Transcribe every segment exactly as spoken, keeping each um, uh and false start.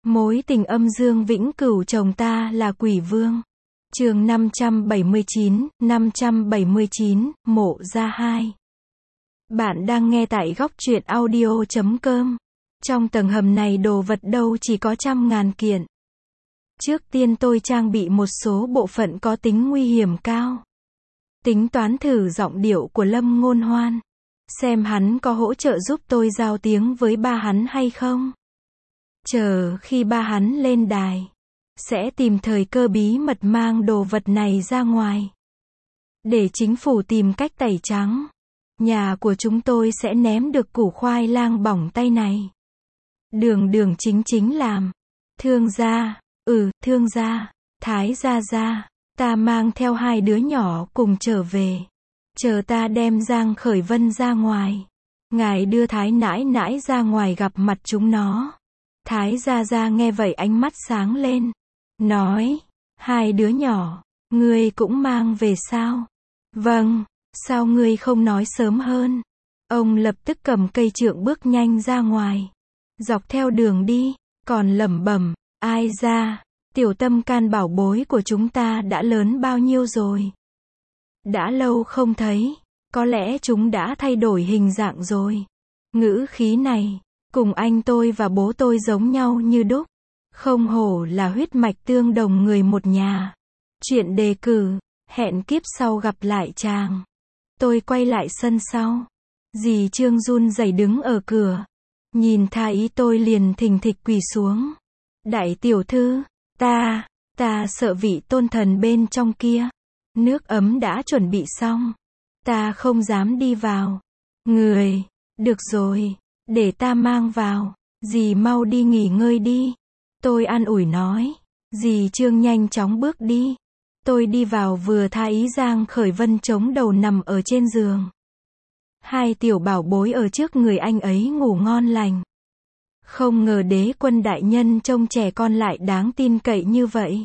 Mối tình âm dương vĩnh cửu chồng ta là quỷ vương. Chương năm trăm bảy mươi chín, năm trăm bảy mươi chín, Mộ Gia hai. Bạn đang nghe tại góc truyện audio chấm com. Trong tầng hầm này đồ vật đâu chỉ có trăm ngàn kiện. Trước tiên tôi trang bị một số bộ phận có tính nguy hiểm cao. Tính toán thử giọng điệu của Lâm Ngôn Hoan. Xem hắn có hỗ trợ giúp tôi giao tiếng với ba hắn hay không. Chờ khi ba hắn lên đài, sẽ tìm thời cơ bí mật mang đồ vật này ra ngoài. Để chính phủ tìm cách tẩy trắng. Nhà của chúng tôi sẽ ném được củ khoai lang bỏng tay này. Đường đường chính chính làm. Thương gia, ừ, thương gia, Thái gia gia, ta mang theo hai đứa nhỏ cùng trở về. Chờ ta đem Giang Khởi Vân ra ngoài. Ngài đưa Thái nãi nãi ra ngoài gặp mặt chúng nó. Thái gia gia nghe vậy ánh mắt sáng lên. Nói, hai đứa nhỏ, ngươi cũng mang về sao? Vâng, sao ngươi không nói sớm hơn? Ông lập tức cầm cây trượng bước nhanh ra ngoài. Dọc theo đường đi, còn lẩm bẩm, ai ra, tiểu tâm can bảo bối của chúng ta đã lớn bao nhiêu rồi? Đã lâu không thấy, có lẽ chúng đã thay đổi hình dạng rồi. Ngữ khí này, cùng anh tôi và bố tôi giống nhau như đúc. Không hổ là huyết mạch tương đồng người một nhà. Chuyện đề cử, hẹn kiếp sau gặp lại chàng. Tôi quay lại sân sau. Dì Trương run rẩy đứng ở cửa. Nhìn thấy tôi liền thình thịch quỳ xuống. Đại tiểu thư, ta, ta sợ vị tôn thần bên trong kia. Nước ấm đã chuẩn bị xong. Ta không dám đi vào. Người, được rồi, để ta mang vào. Dì mau đi nghỉ ngơi đi. Tôi an ủi nói. Dì Trương nhanh chóng bước đi. Tôi đi vào vừa thấy Giang Khởi Vân chống đầu nằm ở trên giường. Hai tiểu bảo bối ở trước người anh ấy ngủ ngon lành. Không ngờ đế quân đại nhân trông trẻ con lại đáng tin cậy như vậy.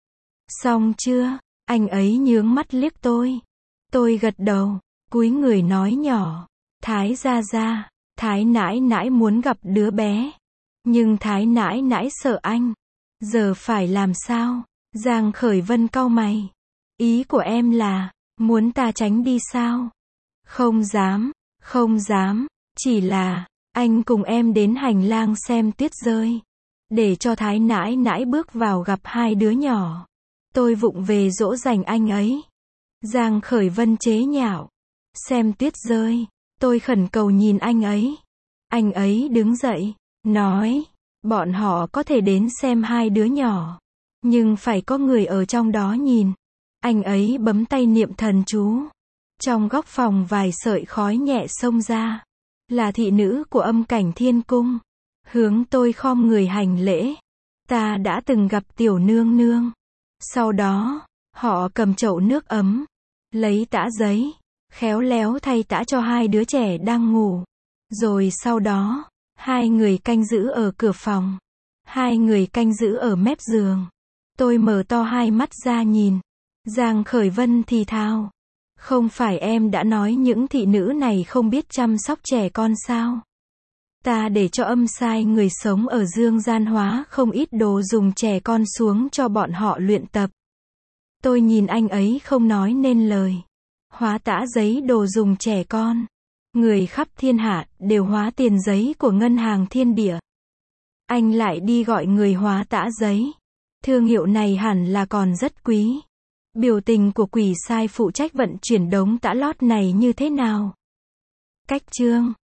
Xong chưa? Anh ấy nhướng mắt liếc tôi. Tôi gật đầu, cúi người nói nhỏ. Thái gia gia, Thái nãi nãi muốn gặp đứa bé. Nhưng Thái nãi nãi sợ anh. Giờ phải làm sao? Giang Khởi Vân cau mày. Ý của em là, muốn ta tránh đi sao? Không dám, không dám, chỉ là, anh cùng em đến hành lang xem tuyết rơi. Để cho Thái nãi nãi bước vào gặp hai đứa nhỏ. Tôi vụng về dỗ dành anh ấy. Giang Khởi Vân chế nhạo. Xem tuyết rơi. Tôi khẩn cầu nhìn anh ấy. Anh ấy đứng dậy, nói, bọn họ có thể đến xem hai đứa nhỏ. Nhưng phải có người ở trong đó nhìn. Anh ấy bấm tay niệm thần chú. Trong góc phòng vài sợi khói nhẹ xông ra. Là thị nữ của Âm Cảnh Thiên Cung. Hướng tôi khom người hành lễ. Ta đã từng gặp tiểu nương nương. Sau đó, họ cầm chậu nước ấm. Lấy tã giấy. Khéo léo thay tã cho hai đứa trẻ đang ngủ. Rồi sau đó, hai người canh giữ ở cửa phòng. Hai người canh giữ ở mép giường. Tôi mở to hai mắt ra nhìn. Giang Khởi Vân thì thào. Không phải em đã nói những thị nữ này không biết chăm sóc trẻ con sao? Ta để cho Âm sai người sống ở Dương gian hóa không ít đồ dùng trẻ con xuống cho bọn họ luyện tập. Tôi nhìn anh ấy không nói nên lời. Hóa tã giấy đồ dùng trẻ con. Người khắp thiên hạ đều hóa tiền giấy của ngân hàng thiên địa. Anh lại đi gọi người hóa tã giấy. Thương hiệu này hẳn là còn rất quý. Biểu tình của quỷ sai phụ trách vận chuyển đống tã lót này như thế nào? Cách chương